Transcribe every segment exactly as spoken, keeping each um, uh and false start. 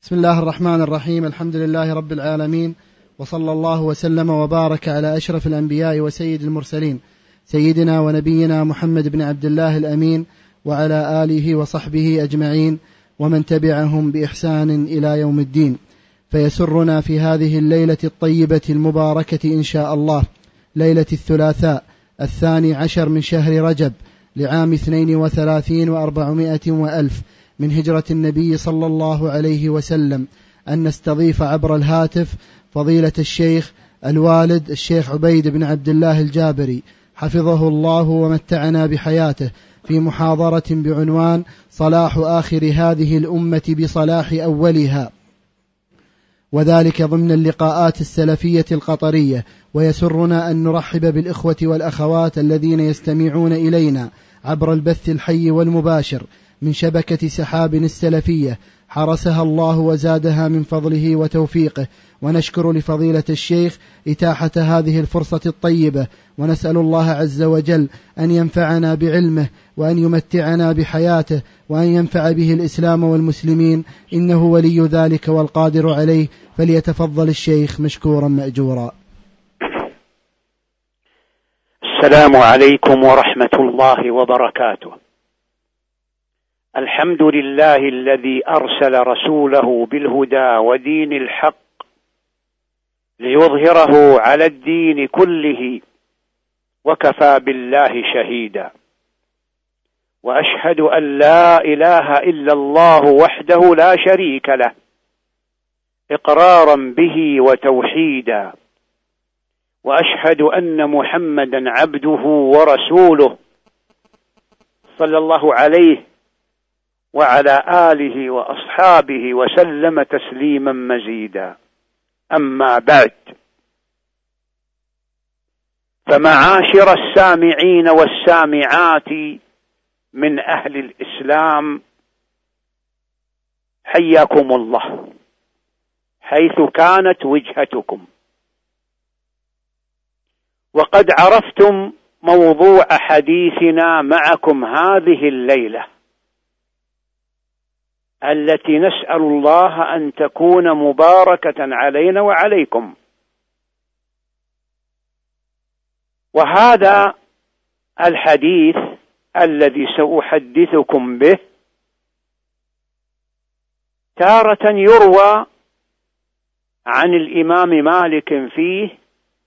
بسم الله الرحمن الرحيم. الحمد لله رب العالمين، وصلى الله وسلم وبارك على أشرف الأنبياء وسيد المرسلين سيدنا ونبينا محمد بن عبد الله الأمين وعلى آله وصحبه أجمعين ومن تبعهم بإحسان إلى يوم الدين. فيسرنا في هذه الليلة الطيبة المباركة إن شاء الله، ليلة الثلاثاء الثاني عشر من شهر رجب لعام اثنين وثلاثين وأربعمائة وألف من هجرة النبي صلى الله عليه وسلم، أن نستضيف عبر الهاتف فضيلة الشيخ الوالد الشيخ عبيد بن عبد الله الجابري حفظه الله ومتعنا بحياته في محاضرة بعنوان صلاح آخر هذه الأمة بصلاح أولها، وذلك ضمن اللقاءات السلفية القطرية. ويسرنا أن نرحب بالإخوة والأخوات الذين يستمعون إلينا عبر البث الحي والمباشر من شبكة سحاب السلفية، حرسها الله وزادها من فضله وتوفيقه. ونشكر لفضيلة الشيخ إتاحة هذه الفرصة الطيبة، ونسأل الله عز وجل أن ينفعنا بعلمه وأن يمتعنا بحياته وأن ينفع به الإسلام والمسلمين، إنه ولي ذلك والقادر عليه. فليتفضل الشيخ مشكورا مأجورا. السلام عليكم ورحمة الله وبركاته. الحمد لله الذي أرسل رسوله بالهدى ودين الحق ليظهره على الدين كله، وكفى بالله شهيدا. وأشهد أن لا إله إلا الله وحده لا شريك له إقرارا به وتوحيدا. وأشهد أن محمدا عبده ورسوله صلى الله عليه وعلى آله وأصحابه وسلم تسليما مزيدا. أما بعد، فمعاشر السامعين والسامعات من أهل الإسلام، حياكم الله حيث كانت وجهتكم. وقد عرفتم موضوع حديثنا معكم هذه الليلة، التي نسأل الله أن تكون مباركة علينا وعليكم. وهذا الحديث الذي سأحدثكم به تارة يروى عن الإمام مالك فيه: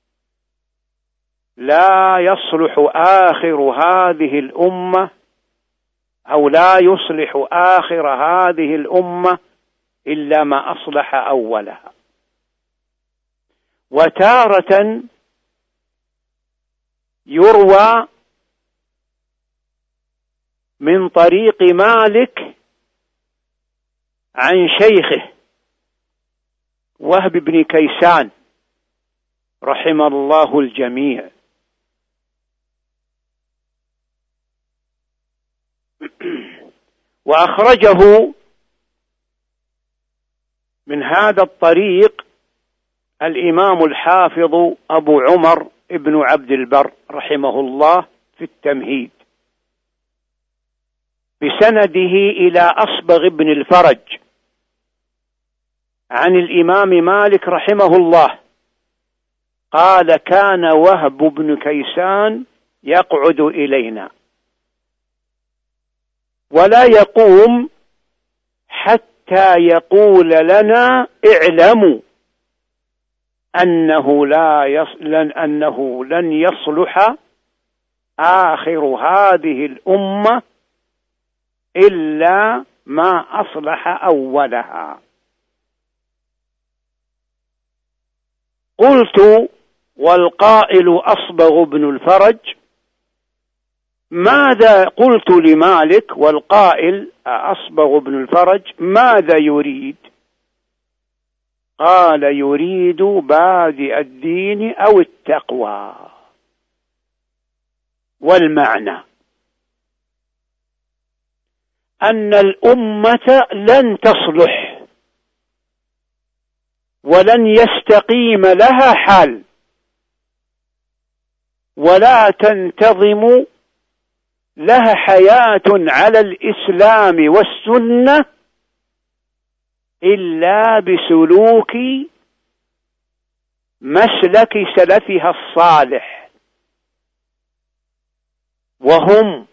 لا يصلح آخر هذه الأمة أو لا يصلح آخر هذه الأمة إلا ما أصلح أولها. وتارة يروى من طريق مالك عن شيخه وهب بن كيسان رحم الله الجميع. وأخرجه من هذا الطريق الإمام الحافظ أبو عمر ابن عبد البر رحمه الله في التمهيد بسنده إلى أصبغ بن الفرج عن الإمام مالك رحمه الله قال: كان وهب بن كيسان يقعد إلينا ولا يقوم حتى يقول لنا: اعلموا أنه, لا يصل أنه لن يصلح آخر هذه الأمة إلا ما أصلح أولها. قلت: والقائل أصبغ بن الفرج، ماذا؟ قلت لمالك: والقائل أصبغ بن الفرج ماذا يريد؟ قال: يريد بادئ الدين أو التقوى. والمعنى أن الأمة لن تصلح ولن يستقيم لها حال ولا تنتظم لها حياة على الإسلام والسنة إلا بسلوك مسلك سلفها الصالح، وهم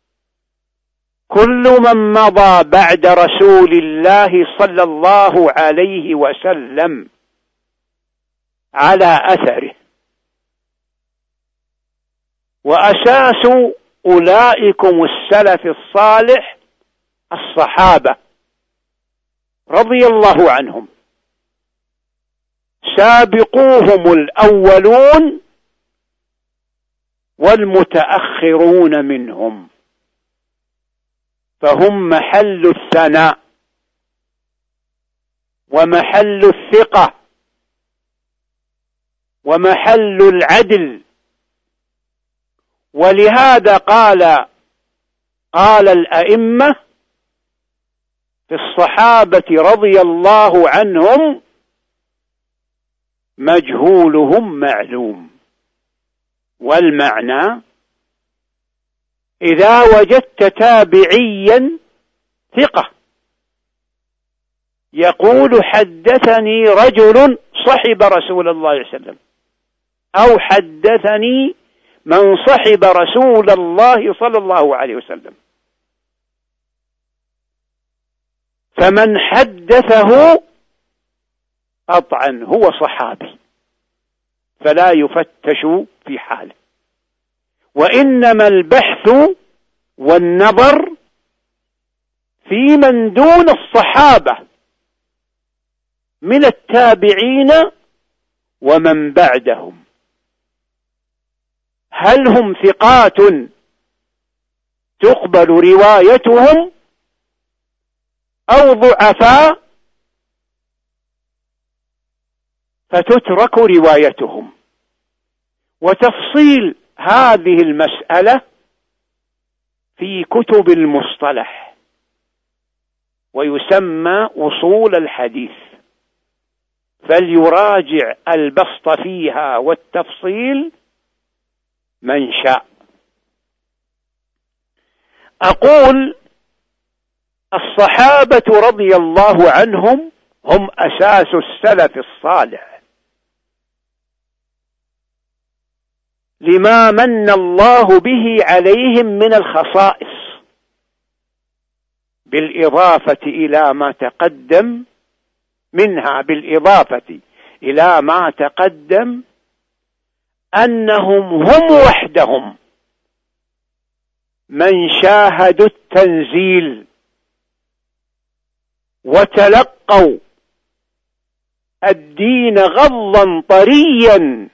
كل من مضى بعد رسول الله صلى الله عليه وسلم على أثره. وأساس أولئكم السلف الصالح الصحابة رضي الله عنهم، سابقوهم الأولون والمتأخرون منهم، فهم محل الثناء ومحل الثقة ومحل العدل. ولهذا قال قال الأئمة في الصحابة رضي الله عنهم: مجهولهم معلوم. والمعنى: إذا وجدت تابعيا ثقة يقول حدثني رجل صحب رسول الله صلى الله عليه وسلم، أو حدثني من صحب رسول الله صلى الله عليه وسلم، فمن حدثه قطعا هو صحابي، فلا يفتش في حاله. وإنما البحث والنظر في من دون الصحابة من التابعين ومن بعدهم، هل هم ثقات تقبل روايتهم أو ضعفاء فتترك روايتهم. وتفصيل هذه المسألة في كتب المصطلح، ويسمى أصول الحديث، فليراجع البسط فيها والتفصيل من شاء. أقول: الصحابة رضي الله عنهم هم أساس السلف الصالح، لما من الله به عليهم من الخصائص، بالإضافة إلى ما تقدم منها بالإضافة إلى ما تقدم أنهم هم وحدهم من شاهدوا التنزيل وتلقوا الدين غضا طريا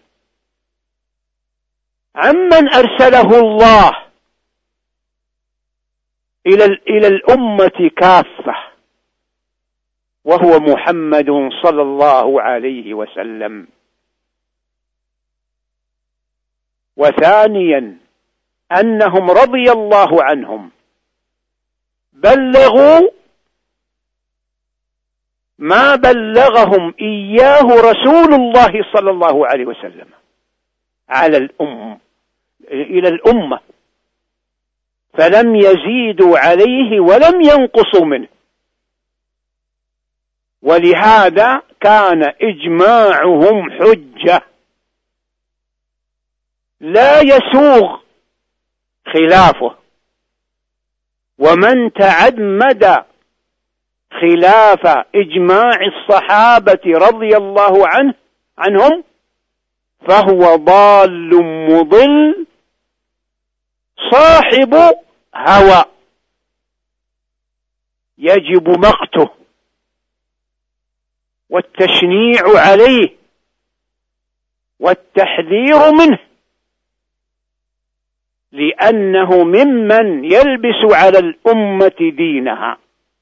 عمن أرسله الله إلى إلى الأمة كافة، وهو محمد صلى الله عليه وسلم. وثانيا أنهم رضي الله عنهم بلغوا ما بلغهم إياه رسول الله صلى الله عليه وسلم على الأم إلى الأمة، فلم يزيدوا عليه ولم ينقصوا منه. ولهذا كان إجماعهم حجة لا يسوغ خلافه، ومن تعمد خلاف إجماع الصحابة رضي الله عنه عنهم فهو ضال مضل صاحب هوى، يجب مقته والتشنيع عليه والتحذير منه، لأنه ممن يلبس على الأمة دينها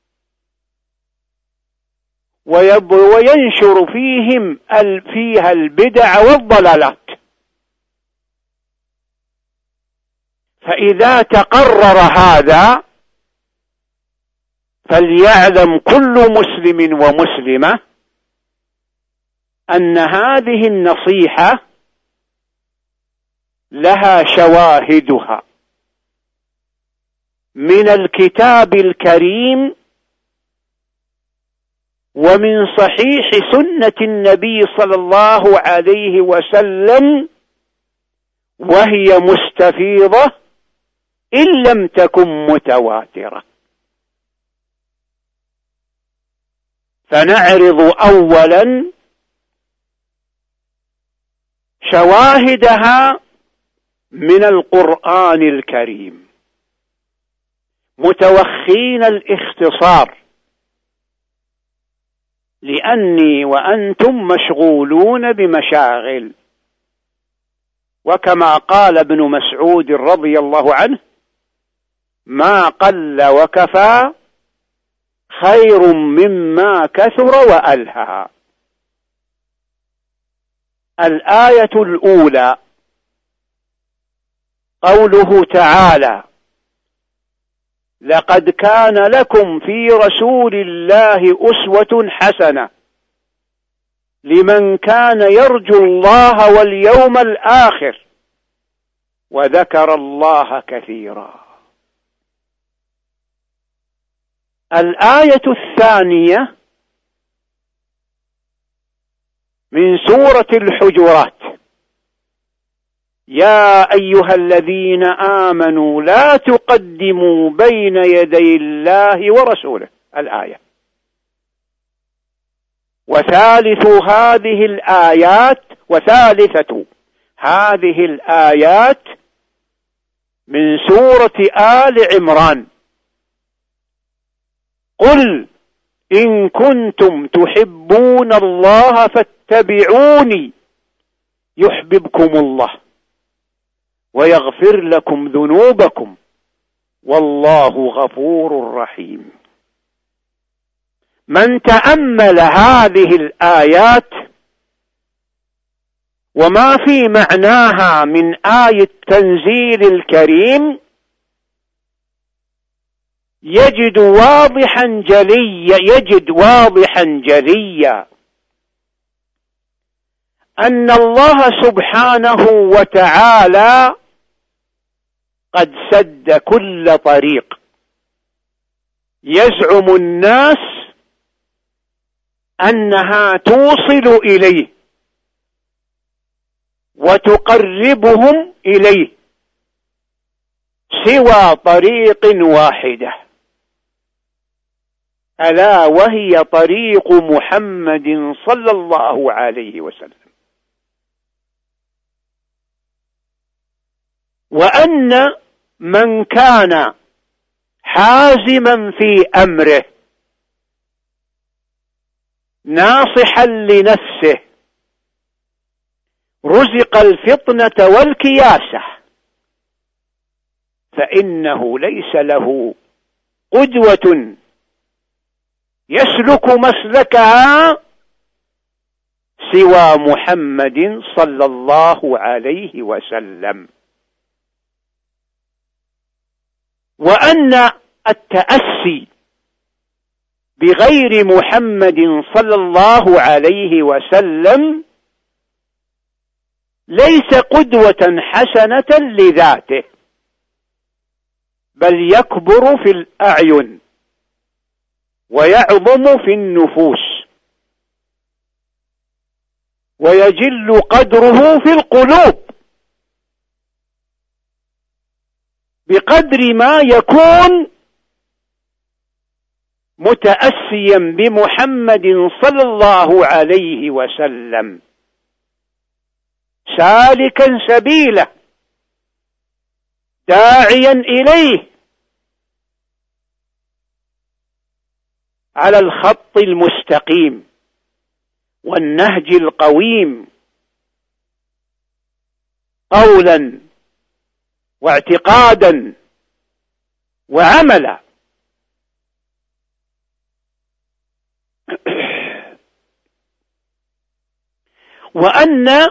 وينشر فيهم فيها البدع والضلالات. فإذا تقرر هذا فليعلم كل مسلم ومسلمة أن هذه النصيحة لها شواهدها من الكتاب الكريم ومن صحيح سنة النبي صلى الله عليه وسلم، وهي مستفيضة إن لم تكن متواترة. فنعرض أولا شواهدها من القرآن الكريم، متوخين الاختصار، لأني وأنتم مشغولون بمشاغل. وكما قال ابن مسعود رضي الله عنه: ما قل وكفى خير مما كثر وألهى. الآية الأولى قوله تعالى: لقد كان لكم في رسول الله أسوة حسنة لمن كان يرجو الله واليوم الآخر وذكر الله كثيرا. الآية الثانية من سورة الحجرات: يا أيها الذين آمنوا لا تقدموا بين يدي الله ورسوله. الآية. وثالث هذه الآيات وثالثة هذه الآيات من سورة آل عمران: قل إن كنتم تحبون الله فاتبعوني يحببكم الله ويغفر لكم ذنوبكم والله غفور رحيم. من تأمل هذه الآيات وما في معناها من آية التنزيل الكريم يجد واضحا جليا يجد واضحا جليا أن الله سبحانه وتعالى قد سد كل طريق يزعم الناس أنها توصل إليه وتقربهم إليه، سوى طريق واحدة، ألا وهي طريق محمد صلى الله عليه وسلم. وأن من كان حازما في أمره ناصحا لنفسه رزق الفطنة والكياسة، فإنه ليس له قدوة يسلك مسلكها سوى محمد صلى الله عليه وسلم. وأن التأسي بغير محمد صلى الله عليه وسلم ليس قدوة حسنة لذاته، بل يكبر في الأعين ويعظم في النفوس ويجل قدره في القلوب بقدر ما يكون متأسيا بمحمد صلى الله عليه وسلم، سالكا سبيله، داعيا إليه على الخط المستقيم والنهج القويم، قولا واعتقادا وعملا. وأن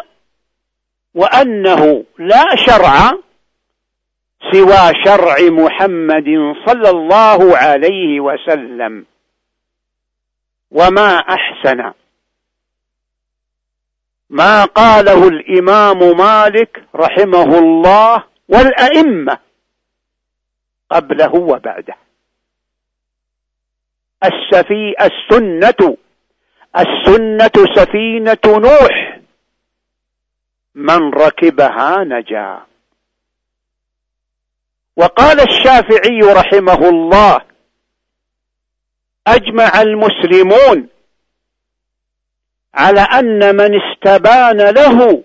وأنه لا شرع سوى شرع محمد صلى الله عليه وسلم. وما أحسن ما قاله الإمام مالك رحمه الله والأئمة قبله وبعده: السفي السنة السنة سفينة نوح، من ركبها نجا. وقال الشافعي رحمه الله: أجمع المسلمون على أن من استبان له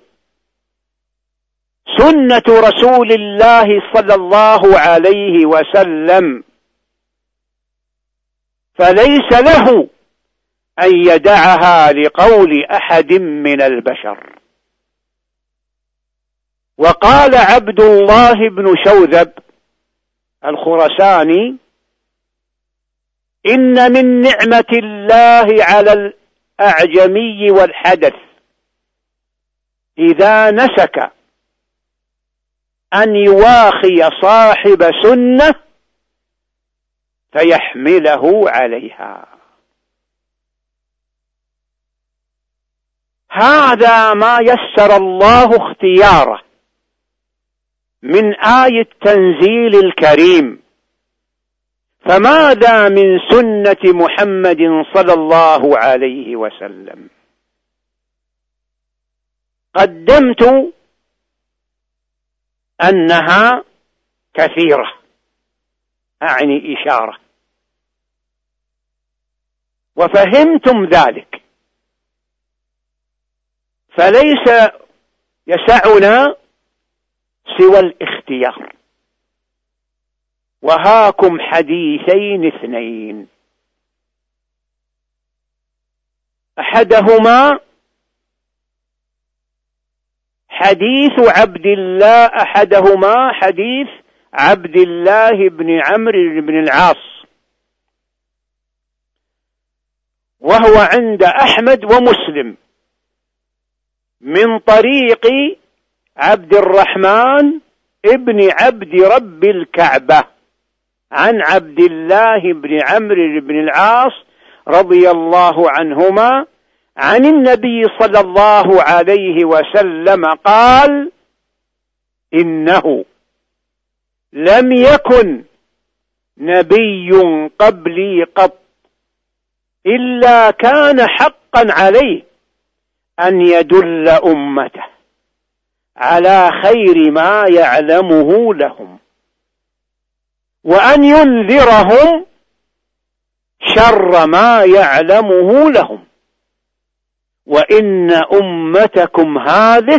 سنة رسول الله صلى الله عليه وسلم فليس له أن يدعها لقول أحد من البشر. وقال عبد الله بن شوذب الخرساني: إن من نعمة الله على الأعجمي والحدث إذا نسك أن يواخي صاحب سنة فيحمله عليها. هذا ما يسر الله اختياره من آية التنزيل الكريم. فماذا من سنة محمد صلى الله عليه وسلم؟ قدمت أنها كثيرة، أعني إشارة، وفهمتم ذلك، فليس يسعنا سوى الاختيار. وهاكم حديثين اثنين، أحدهما حديث عبد الله أحدهما حديث عبد الله بن عمرو بن العاص، وهو عند أحمد ومسلم من طريق عبد الرحمن ابن عبد رب الكعبة عن عبد الله بن عمرو بن العاص رضي الله عنهما عن النبي صلى الله عليه وسلم قال: إنه لم يكن نبي قبلي قط إلا كان حقا عليه أن يدل أمته على خير ما يعلمه لهم، وأن ينذرهم شر ما يعلمه لهم، وإن أمتكم هذه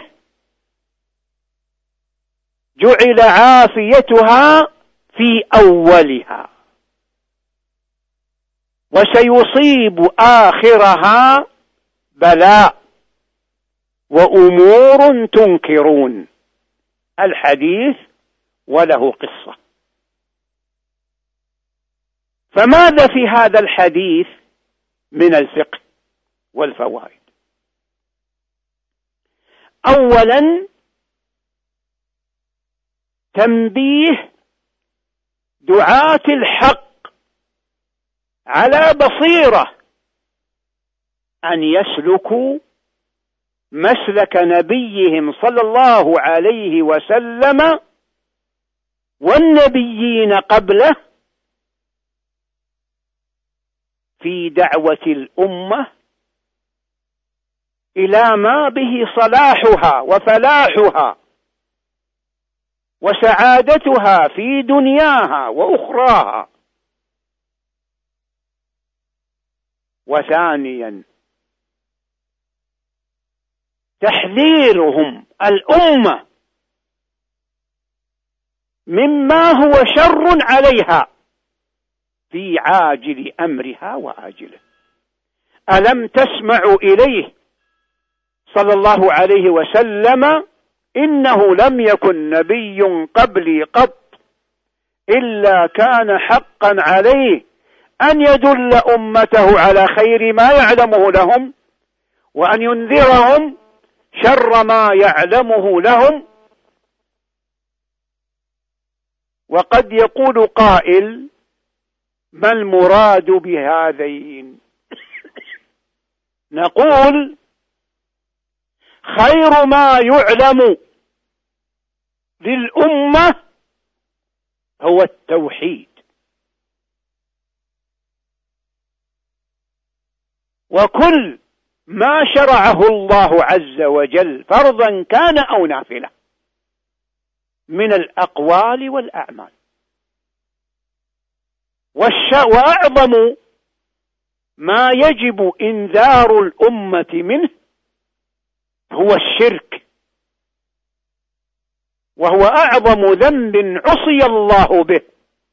جعل عافيتها في أولها، وسيصيب آخرها بلاء وأمور تنكرون. الحديث وله قصة. فماذا في هذا الحديث من الفقه والفوائد؟ أولا، تنبيه دعاة الحق على بصيرة أن يسلكوا مسلك نبيهم صلى الله عليه وسلم والنبيين قبله في دعوة الأمة إلى ما به صلاحها وفلاحها وسعادتها في دنياها وأخراها. وثانيا، تحذيرهم الأمة مما هو شر عليها في عاجل أمرها وآجله. ألم تسمعوا إليه صلى الله عليه وسلم: إنه لم يكن نبي قبلي قط إلا كان حقا عليه أن يدل أمته على خير ما يعلمه لهم، وأن ينذرهم شر ما يعلمه لهم. وقد يقول قائل: ما المراد بهذين؟ نقول: خير ما يعلم للأمة هو التوحيد، وكل ما شرعه الله عز وجل فرضا كان أو نافلة من الأقوال والأعمال. وأعظم ما يجب إنذار الأمة منه هو الشرك، وهو أعظم ذنب عصي الله به،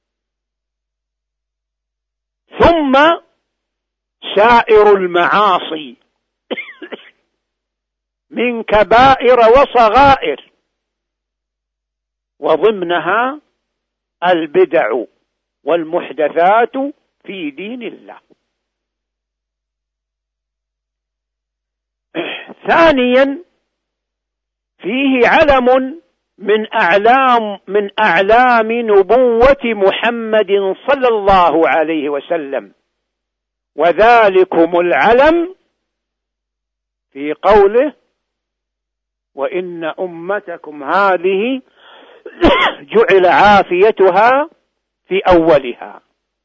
ثم سائر المعاصي من كبائر وصغائر، وضمنها البدع والمحدثات في دين الله. ثانيا، فيه علم من أعلام من أعلام نبوة محمد صلى الله عليه وسلم، وذلكم العلم في قوله: وإن أمتكم هذه جعل عافيتها في أولها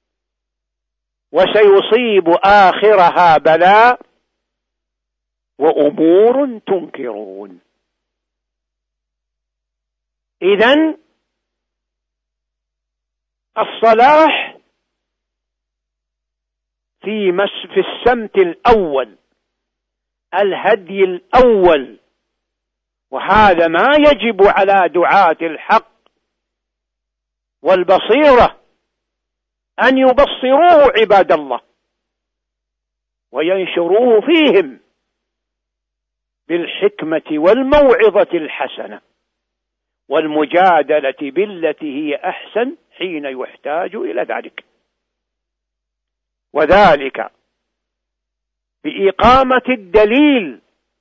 وسيصيب آخرها بلاء وأمور تنكرون. إذن الصلاح في مس في السمت الأول، الهدي الأول، وهذا ما يجب على دعاة الحق والبصيرة أن يبصروه عباد الله وينشروه فيهم بالحكمة والموعظة الحسنة والمجادلة بالتي هي أحسن حين يحتاج إلى ذلك، وذلك بإقامة الدليل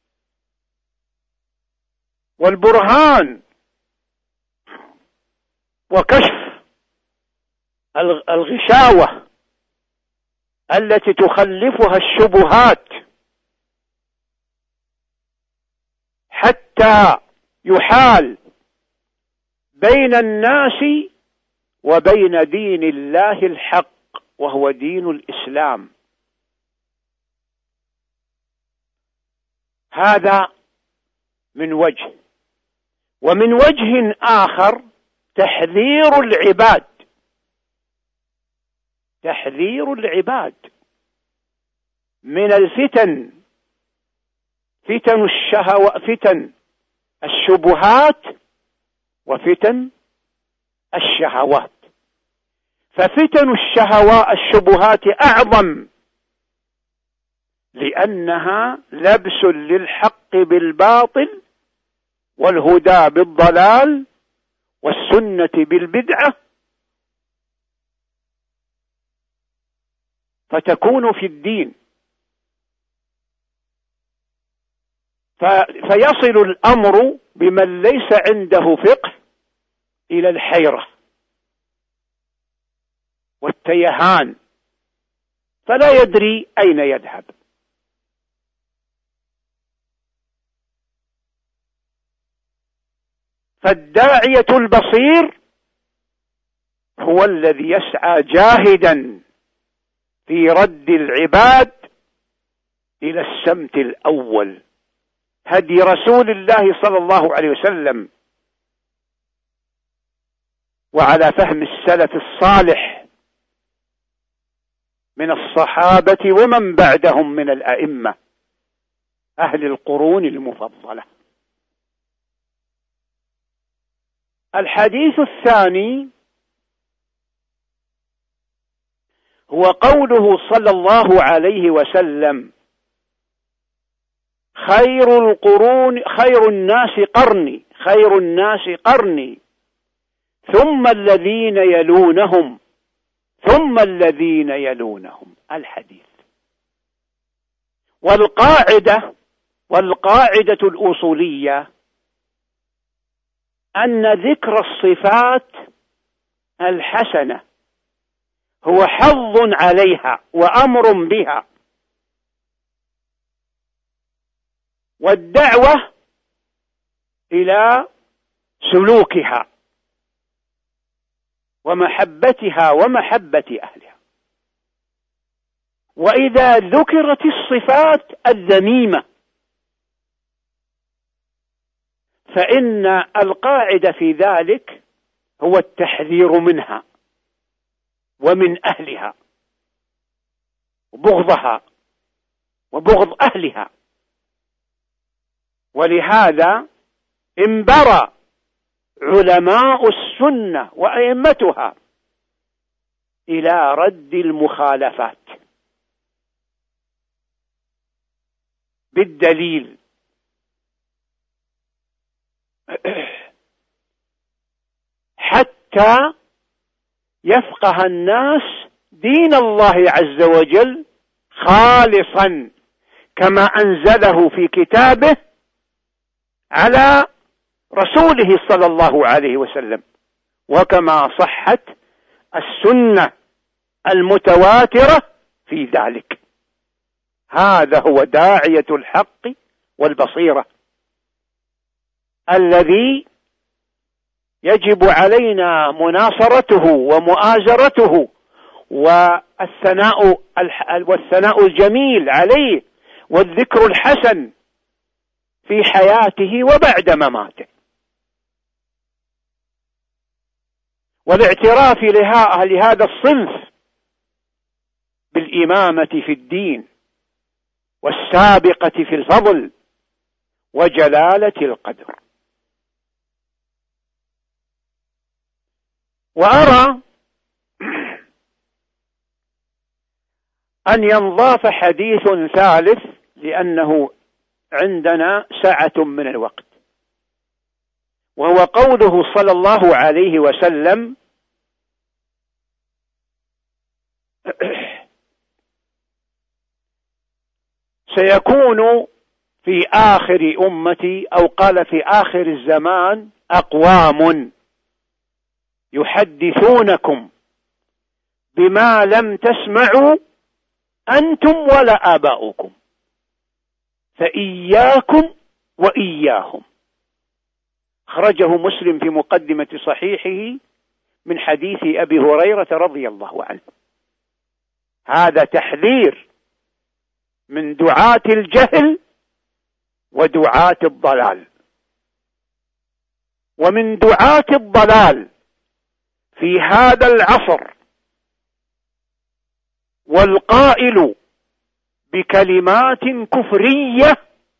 والبرهان وكشف الغشاوة التي تخلفها الشبهات، حتى يحال بين الناس وبين دين الله الحق وهو دين الإسلام. هذا من وجه. ومن وجه آخر تحذير العباد تحذير العباد من الفتن، فتن الشهوات، فتن الشبهات وفتن الشهوات. ففتن الشهوات الشبهات أعظم، لأنها لبس للحق بالباطل والهدى بالضلال والسنة بالبدعة، فتكون في الدين، فيصل الأمر بمن ليس عنده فقه إلى الحيرة والتيهان، فلا يدري أين يذهب. فالداعية البصير هو الذي يسعى جاهدا في رد العباد إلى السمت الأول، هدي رسول الله صلى الله عليه وسلم، وعلى فهم السلف الصالح من الصحابة ومن بعدهم من الأئمة أهل القرون المفضلة. الحديث الثاني هو قوله صلى الله عليه وسلم: خير القرون خير الناس قرني خير الناس قرني ثم الذين يلونهم ثم الذين يلونهم. الحديث. والقاعدة والقاعدة الأصولية أن ذكر الصفات الحسنة هو حظ عليها وأمر بها، والدعوة إلى سلوكها ومحبتها ومحبة أهلها. وإذا ذكرت الصفات الذميمة فإن القاعدة في ذلك هو التحذير منها ومن أهلها وبغضها وبغض أهلها. ولهذا انبرى علماء السنة وأئمتها إلى رد المخالفات بالدليل. حتى يفقه الناس دين الله عز وجل خالصا كما أنزله في كتابه على رسوله صلى الله عليه وسلم، وكما صحت السنة المتواترة في ذلك. هذا هو داعية الحق والبصيرة الذي يجب علينا مناصرته ومؤازرته والثناء والثناء الجميل عليه والذكر الحسن في حياته وبعد مماته، والاعتراف لهذا الصنف بالإمامة في الدين والسابقة في الفضل وجلالة القدر. وأرى أن ينضاف حديث ثالث لأنه عندنا سعة من الوقت، وهو قوله صلى الله عليه وسلم: سيكون في آخر أمتي، أو قال في آخر الزمان، أقوام يحدثونكم بما لم تسمعوا أنتم ولا آباؤكم فإياكم وإياهم. خرجه مسلم في مقدمة صحيحه من حديث أبي هريرة رضي الله عنه. هذا تحذير من دعاة الجهل ودعاة الضلال. ومن دعاة الضلال في هذا العصر والقائل بكلمات كفرية،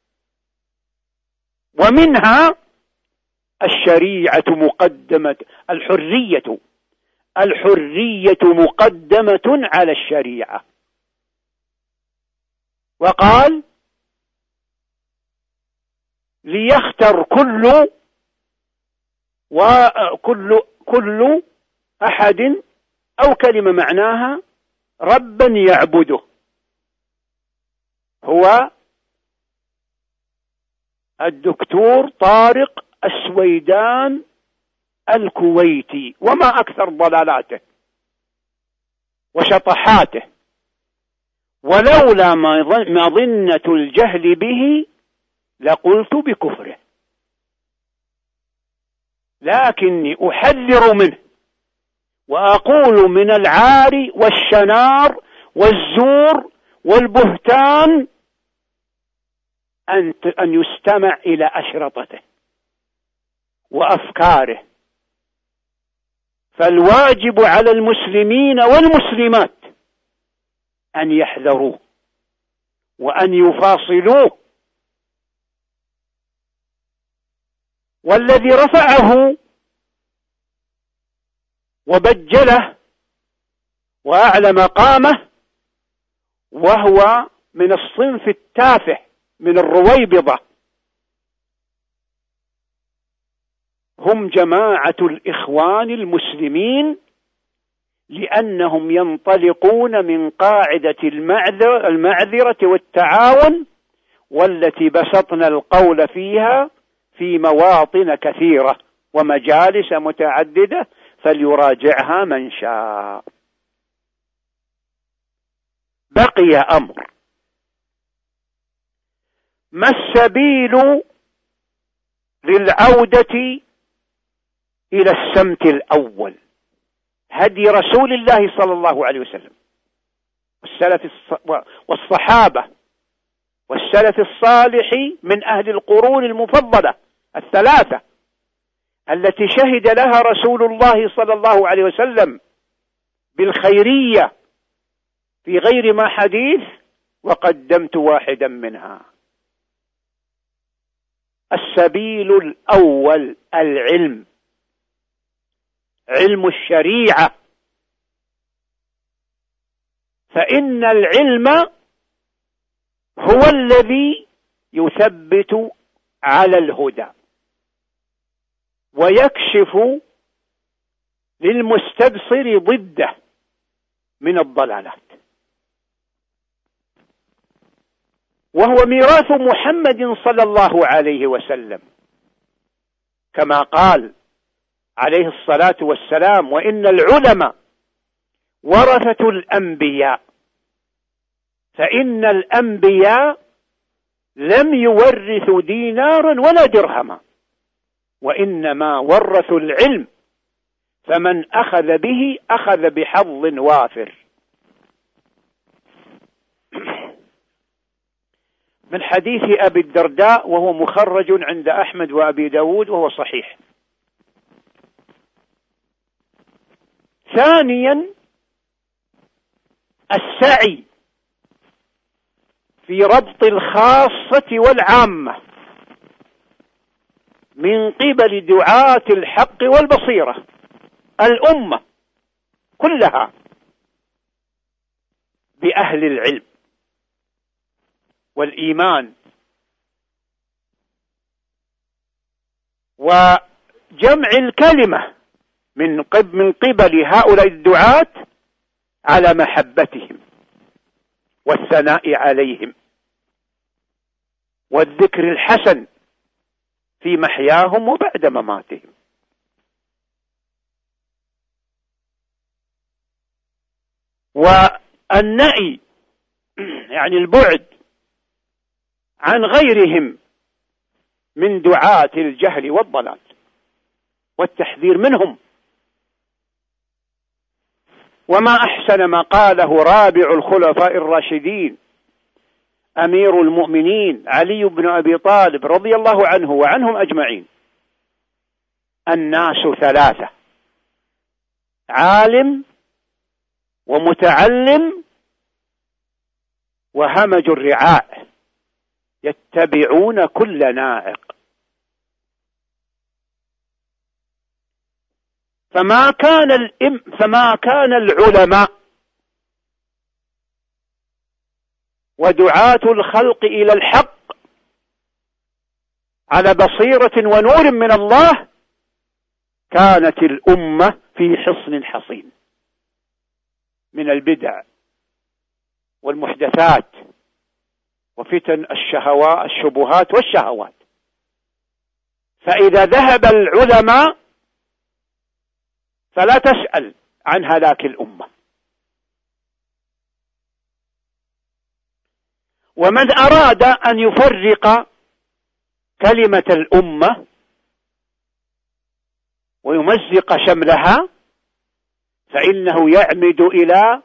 ومنها الشريعة مقدمة الحرية الحرية مقدمة على الشريعة. وقال: ليختر كل وكل كل أحد، أو كلمة معناها ربا يعبده. هو الدكتور طارق السويدان الكويتي، وما أكثر ضلالاته وشطحاته، ولولا مظنة الجهل به لقلت بكفره، لكني أحذر منه وأقول من العار والشنار والزور والبهتان أن يستمع إلى أشرطته وأفكاره. فالواجب على المسلمين والمسلمات أن يحذروه وأن يفاصلوه. والذي رفعه وبجله وأعلى مقامه وهو من الصنف التافه من الرويبضة هم جماعة الإخوان المسلمين، لأنهم ينطلقون من قاعدة المعذرة والتعاون، والتي بسطنا القول فيها في مواطن كثيرة ومجالس متعددة، فليراجعها من شاء. بقي أمر: ما السبيل للعودة إلى السمت الأول، هدي رسول الله صلى الله عليه وسلم، والسلف والصحابة والسلف الصالح من أهل القرون المفضلة الثلاثة التي شهد لها رسول الله صلى الله عليه وسلم بالخيرية في غير ما حديث، وقدمت واحدا منها. السبيل الأول العلم، علم الشريعة، فإن العلم هو الذي يثبت على الهدى ويكشف للمستبصر ضده من الضلالات، وهو ميراث محمد صلى الله عليه وسلم، كما قال عليه الصلاة والسلام: وإن العلماء ورثة الأنبياء، فإن الأنبياء لم يورثوا دينارا ولا درهما، وإنما ورثوا العلم، فمن أخذ به أخذ بحظ وافر. من حديث أبي الدرداء، وهو مخرج عند أحمد وأبي داود وهو صحيح. ثانيا السعي في ربط الخاصة والعامة من قبل دعاة الحق والبصيرة، الأمة كلها بأهل العلم والإيمان، وجمع الكلمة من قبل هؤلاء الدعاة على محبتهم والثناء عليهم والذكر الحسن في محياهم وبعد مماتهم. والنأي يعني البعد عن غيرهم من دعاة الجهل والضلال والتحذير منهم. وما أحسن ما قاله رابع الخلفاء الراشدين أمير المؤمنين علي بن أبي طالب رضي الله عنه وعنهم أجمعين: الناس ثلاثة: عالم ومتعلم وهمج الرعاء يتبعون كل ناعق. فما كان الإم فما كان العلماء ودعاة الخلق إلى الحق على بصيرة ونور من الله، كانت الأمة في حصن حصين من البدع والمحدثات وفتن الشهوات الشبهات والشهوات. فإذا ذهب العلماء فلا تسأل عن هلاك الأمة. ومن أراد أن يفرق كلمة الأمة ويمزق شملها فإنه يعمد إلى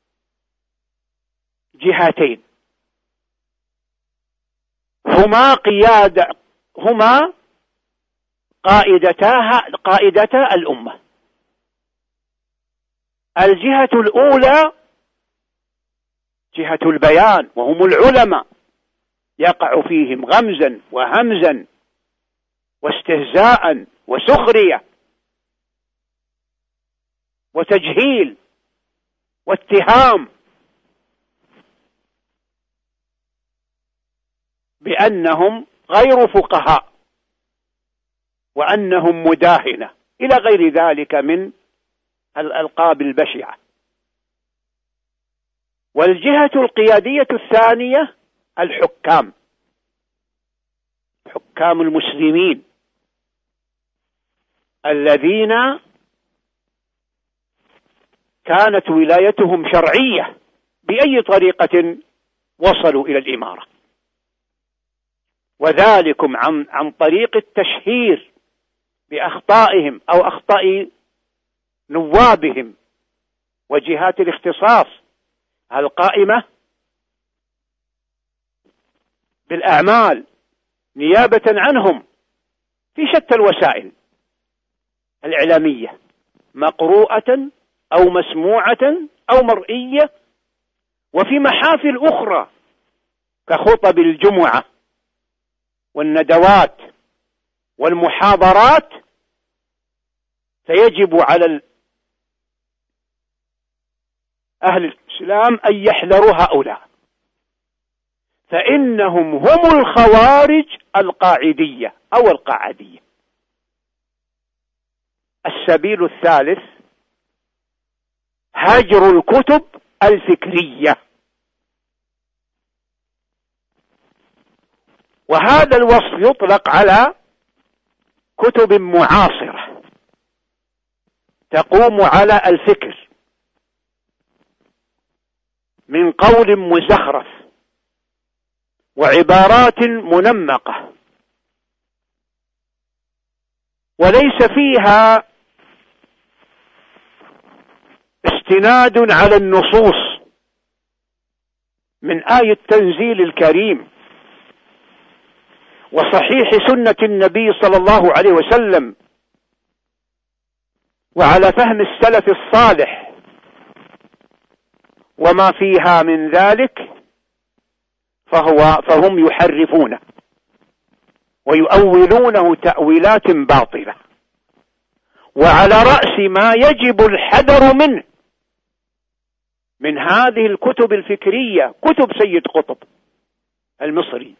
جهتين، هما قيادة هما قائدتها قائدتا الأمة. الجهة الأولى جهة البيان، وهم العلماء، يقع فيهم غمزا وهمزا واستهزاء وسخرية وتجهيل واتهام بأنهم غير فقهاء وأنهم مداهنة إلى غير ذلك من الألقاب البشعة. والجهة القيادية الثانية الحكام، حكام المسلمين الذين كانت ولايتهم شرعية بأي طريقة وصلوا إلى الإمارة، وذلكم عن عن طريق التشهير بأخطائهم أو أخطاء نوابهم وجهات الاختصاص القائمة بالأعمال نيابة عنهم في شتى الوسائل الإعلامية، مقروءة أو مسموعة أو مرئية، وفي محافل أخرى كخطب الجمعة والندوات والمحاضرات. فيجب على أهل الإسلام أن يحذروا هؤلاء، فإنهم هم الخوارج القاعدية أو القعدية. السبيل الثالث هجر الكتب الفكرية، وهذا الوصف يطلق على كتب معاصرة تقوم على الفكر من قول مزخرف وعبارات منمقة، وليس فيها استناد على النصوص من آية التنزيل الكريم وصحيح سنة النبي صلى الله عليه وسلم وعلى فهم السلف الصالح، وما فيها من ذلك فهو فهم يحرفونه ويؤولونه تأويلات باطلة، وعلى رأس ما يجب الحذر منه من هذه الكتب الفكرية كتب سيد قطب المصري،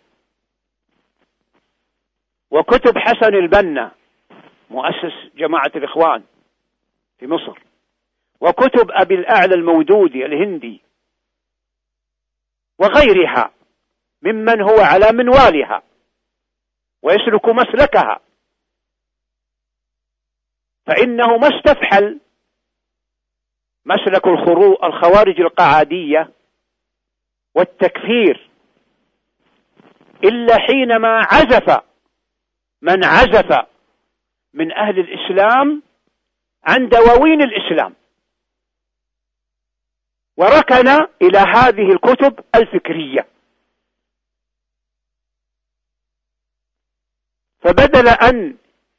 وكتب حسن البنا مؤسس جماعة الإخوان في مصر، وكتب أبي الأعلى المودودي الهندي، وغيرها ممن هو على منوالها ويسلك مسلكها، فإنه ما استفحل مسلك الخوارج القعادية والتكفير إلا حينما عزف من عزف من أهل الإسلام عن دواوين الإسلام وركن إلى هذه الكتب الفكرية. فبدل أن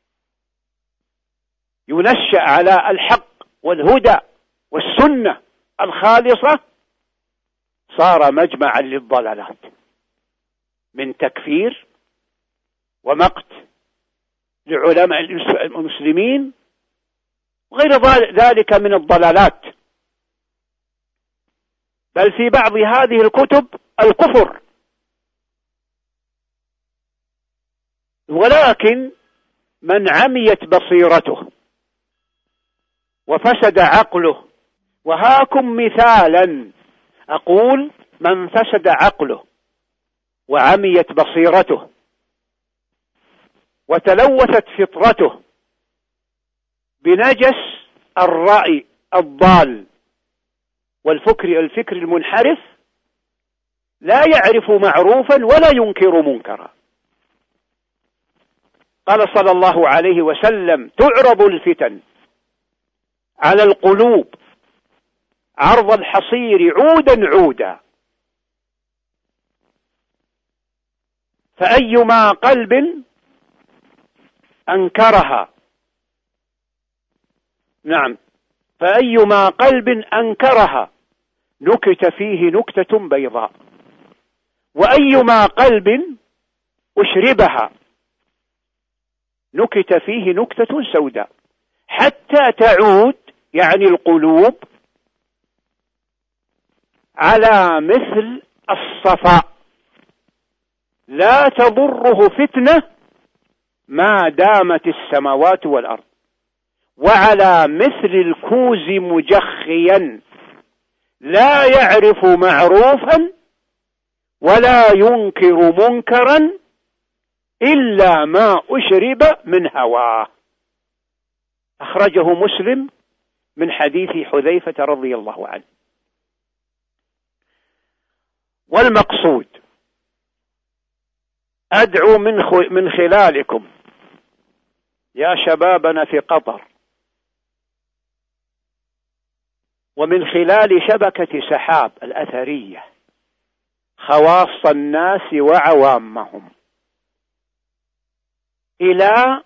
ينشأ على الحق والهدى والسنة الخالصة صار مجمعا للضلالات من تكفير ومقت لعلماء المسلمين وغير ذلك من الضلالات، بل في بعض هذه الكتب الكفر. ولكن من عميت بصيرته وفسد عقله، وهاكم مثالا أقول من فسد عقله وعميت بصيرته وتلوثت فطرته بنجس الرأي الضال والفكر الفكر المنحرف لا يعرف معروفا ولا ينكر منكرا. قال صلى الله عليه وسلم: تعرض الفتن على القلوب عرض الحصير عودا عودا، فأيما قلب أنكرها نعم فأيما قلب أنكرها نكت فيه نكتة بيضاء، وأيما قلب أشربها نكت فيه نكتة سوداء، حتى تعود يعني القلوب على مثل الصفاء لا تضره فتنة ما دامت السماوات والأرض، وعلى مثل الكوز مجخيا لا يعرف معروفا ولا ينكر منكرا إلا ما أشرب من هواه. أخرجه مسلم من حديث حذيفة رضي الله عنه. والمقصود أدعو من من خلالكم يا شبابنا في قطر ومن خلال شبكة سحاب الأثرية خواص الناس وعوامهم، إلى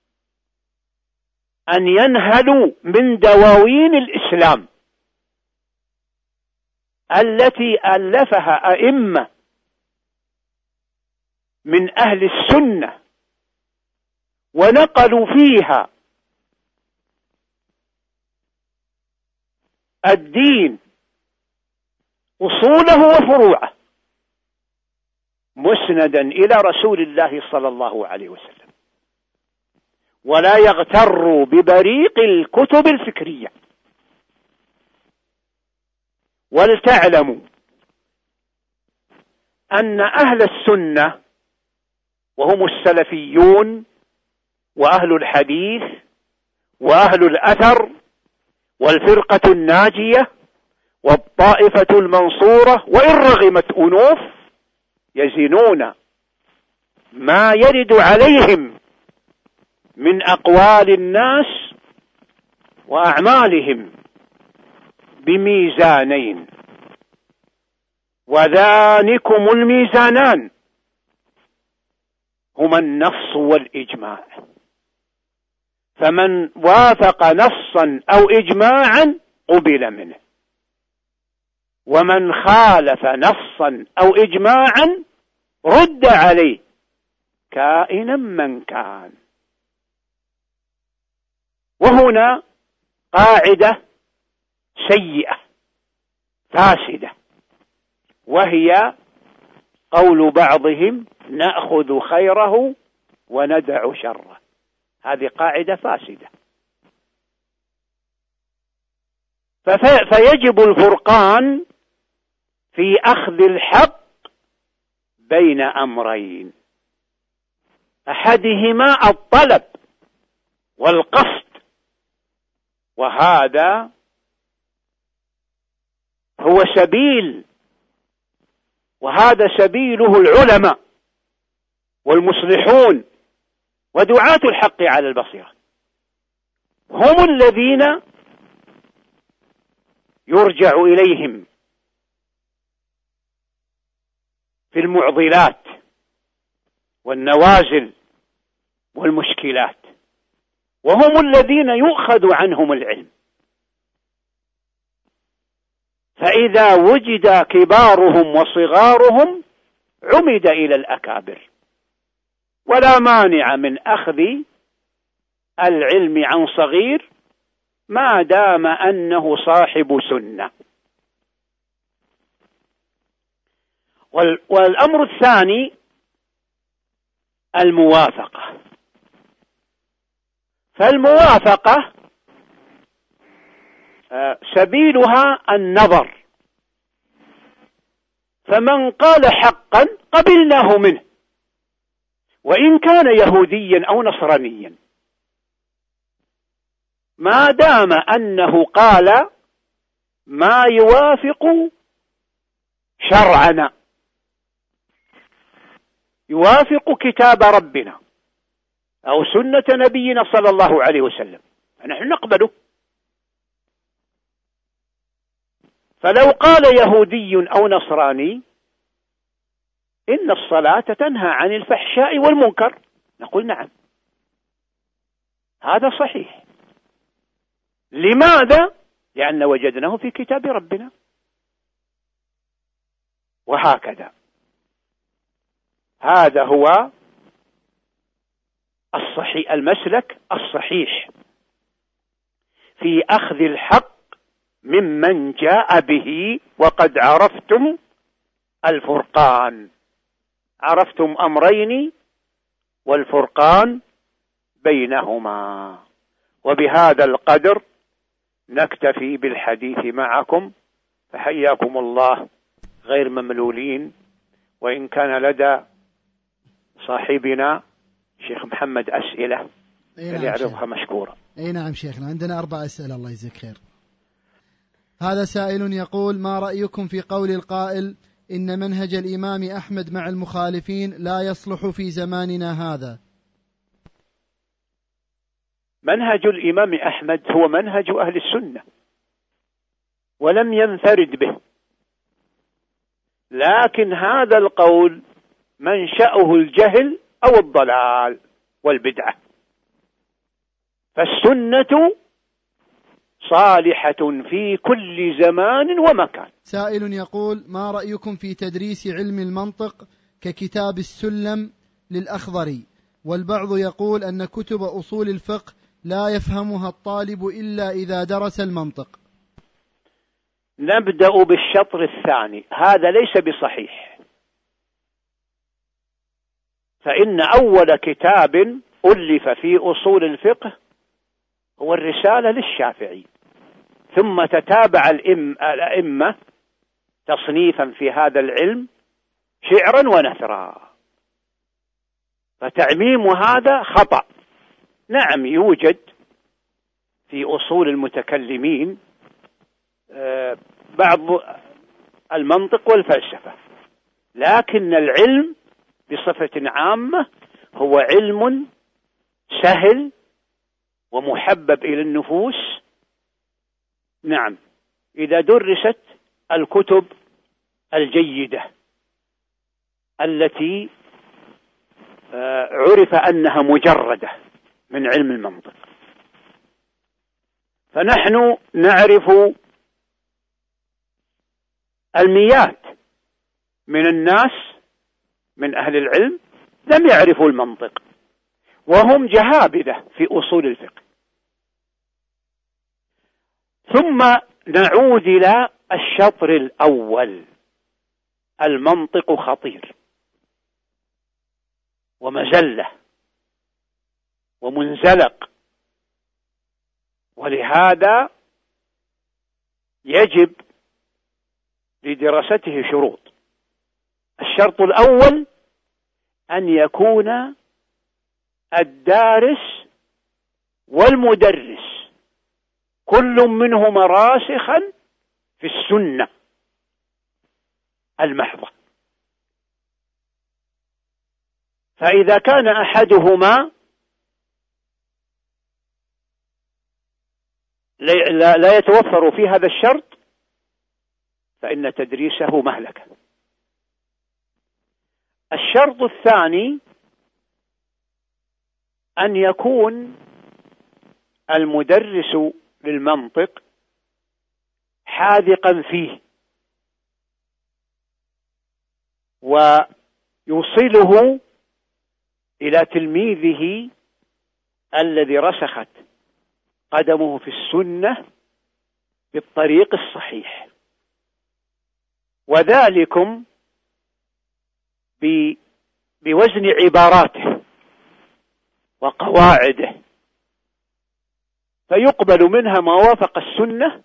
أن ينهلوا من دواوين الإسلام التي ألفها أئمة من أهل السنة ونقلوا فيها الدين أصوله وفروعه مسندا إلى رسول الله صلى الله عليه وسلم، ولا يغتروا ببريق الكتب الفكرية. ولتعلموا أن أهل السنة وهم السلفيون وأهل الحديث وأهل الأثر والفرقة الناجية والطائفة المنصورة، وإن رغمت أنوف، يزنون ما يرد عليهم من أقوال الناس وأعمالهم بميزانين، وذانكم الميزانان هما النص والإجماع، فمن وافق نصا أو إجماعا قبل منه، ومن خالف نصا أو إجماعا رد عليه كائنا من كان. وهنا قاعدة سيئة فاسدة، وهي قول بعضهم نأخذ خيره وندع شره. هذه قاعدة فاسدة. فيجب الفرقان في أخذ الحق بين أمرين، أحدهما الطلب والقصد، وهذا هو سبيل وهذا سبيله العلماء والمصلحون ودعاة الحق على البصيرة، هم الذين يرجع إليهم في المعضلات والنوازل والمشكلات، وهم الذين يؤخذ عنهم العلم. فإذا وجد كبارهم وصغارهم عمد إلى الأكابر، ولا مانع من أخذ العلم عن صغير ما دام أنه صاحب سنة. والأمر الثاني الموافقة. فالموافقة سبيلها النظر، فمن قال حقا قبلناه منه وإن كان يهوديا أو نصرانيا، ما دام أنه قال ما يوافق شرعنا، يوافق كتاب ربنا أو سنة نبينا صلى الله عليه وسلم، فنحن نقبله. فلو قال يهودي أو نصراني إن الصلاة تنهى عن الفحشاء والمنكر، نقول نعم، هذا صحيح. لماذا؟ لأن وجدناه في كتاب ربنا. وهكذا، هذا هو الصحيح، المسلك الصحيح في أخذ الحق ممن جاء به. وقد عرفتم الفرقان، عرفتم أمرين والفرقان بينهما. وبهذا القدر نكتفي بالحديث معكم، فحياكم الله غير مملولين. وإن كان لدى صاحبنا شيخ محمد أسئلة فليعرضها مشكورا. أي نعم شيخنا، عندنا أربع أسئلة الله يجزيك خير. هذا سائل يقول: ما رأيكم في قول القائل إن منهج الإمام أحمد مع المخالفين لا يصلح في زماننا هذا؟ منهج الإمام أحمد هو منهج أهل السنة، ولم ينفرد به، لكن هذا القول منشأه الجهل أو الضلال والبدعة. فالسنة صالحة في كل زمان ومكان. سائل يقول: ما رأيكم في تدريس علم المنطق ككتاب السلم للأخضري؟ والبعض يقول أن كتب أصول الفقه لا يفهمها الطالب إلا إذا درس المنطق. نبدأ بالشطر الثاني، هذا ليس بصحيح، فإن أول كتاب ألف في أصول الفقه هو الرسالة للشافعي، ثم تتابع الأئمة تصنيفا في هذا العلم شعرا ونثرا، فتعميم هذا خطأ. نعم يوجد في أصول المتكلمين بعض المنطق والفلسفة، لكن العلم بصفة عامة هو علم سهل ومحبب إلى النفوس. نعم، إذا درست الكتب الجيدة التي عرف أنها مجردة من علم المنطق. فنحن نعرف المئات من الناس من أهل العلم لم يعرفوا المنطق، وهم جهابذة في أصول الفقه. ثم نعود إلى الشطر الأول. المنطق خطير ومزلة ومنزلق، ولهذا يجب لدراسته شروط. الشرط الأول أن يكون الدارس والمدرس كل منهما راسخا في السنة المحضة، فإذا كان أحدهما لا يتوفر في هذا الشرط فإن تدريسه مهلكة. الشرط الثاني أن يكون المدرس للمنطق حاذقا فيه ويوصله إلى تلميذه الذي رسخت قدمه في السنة بالطريق الصحيح، وذلكم بوزن عباراته وقواعده، فيقبل منها ما وافق السنة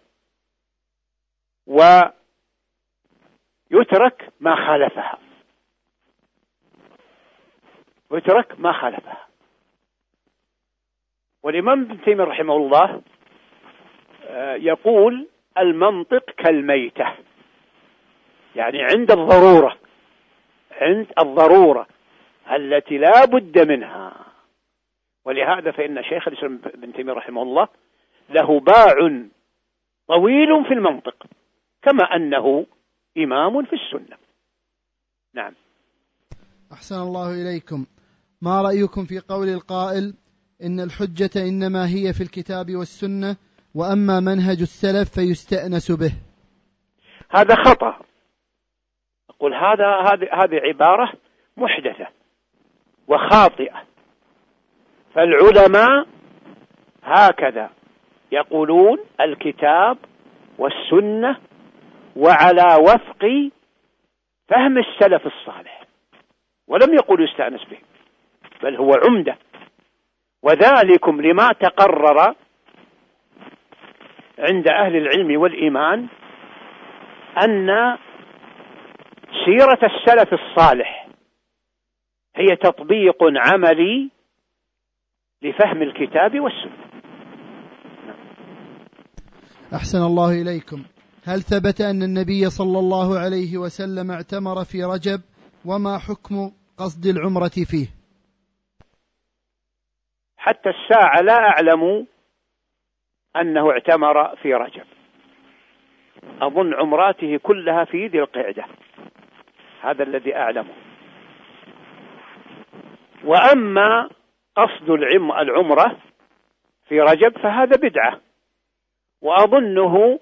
ويترك ما خالفها ويترك ما خالفها. والإمام ابن تيمية رحمه الله يقول: المنطق كالميتة، يعني عند الضرورة عند الضرورة التي لا بد منها. ولهذا فإن شيخ الإسلام ابن تيمية رحمه الله له باع طويل في المنطق، كما أنه إمام في السنة. نعم. أحسن الله إليكم. ما رأيكم في قول القائل إن الحجة إنما هي في الكتاب والسنة، وأما منهج السلف فيستأنس به؟ هذا خطأ. أقول هذا هذه هذه عبارة محدثة وخاطئة. فالعلماء هكذا يقولون: الكتاب والسنة وعلى وفق فهم السلف الصالح، ولم يقولوا يستأنس به، بل هو عمدة. وذلكم لما تقرر عند أهل العلم والإيمان أن سيرة السلف الصالح هي تطبيق عملي لفهم الكتاب والسنة. أحسن الله إليكم. هل ثبت أن النبي صلى الله عليه وسلم اعتمر في رجب؟ وما حكم قصد العمرة فيه؟ حتى الساعة لا أعلم أنه اعتمر في رجب، أظن عمراته كلها في ذي القعدة، هذا الذي أعلمه. وأما قصد العمرة في رجب فهذا بدعة، وأظنه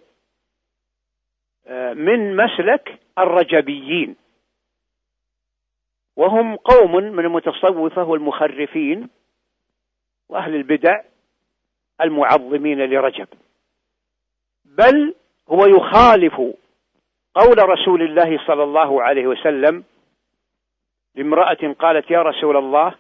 من مسلك الرجبيين، وهم قوم من المتصوفة والمخرفين وأهل البدع المعظمين لرجب، بل هو يخالف قول رسول الله صلى الله عليه وسلم لامرأة قالت يا رسول الله،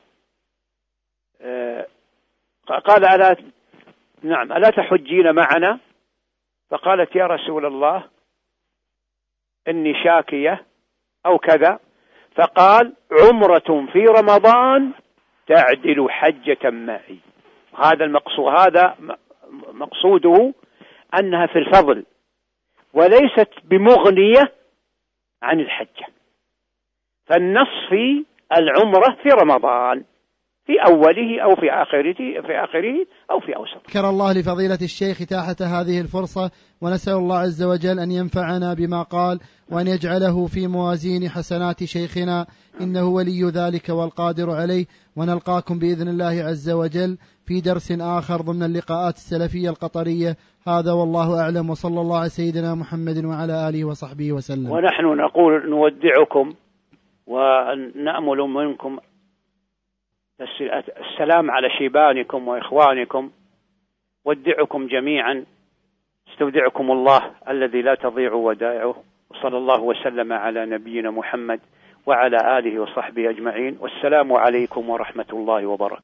قال ألا نعم ألا تحجين معنا؟ فقالت يا رسول الله إني شاكية أو كذا، فقال عمرة في رمضان تعدل حجة معي. هذا المقصود، هذا مقصوده أنها في الفضل وليست بمغنية عن الحجة. فالنص في العمرة في رمضان في أوله أو في آخره في آخره أو في أوسطه. شكر الله لفضيلة الشيخ إتاحة هذه الفرصة، ونسأل الله عز وجل أن ينفعنا بما قال وأن يجعله في موازين حسنات شيخنا، إنه ولي ذلك والقادر عليه. ونلقاكم بإذن الله عز وجل في درس آخر ضمن اللقاءات السلفية القطرية. هذا والله أعلم، وصلى الله على سيدنا محمد وعلى آله وصحبه وسلم. ونحن نقول نودعكم ونأمل منكم السلام على شيبانكم وإخوانكم. ودعكم جميعا، استودعكم الله الذي لا تضيع ودائعه، وصلى الله وسلم على نبينا محمد وعلى آله وصحبه أجمعين، والسلام عليكم ورحمة الله وبركاته.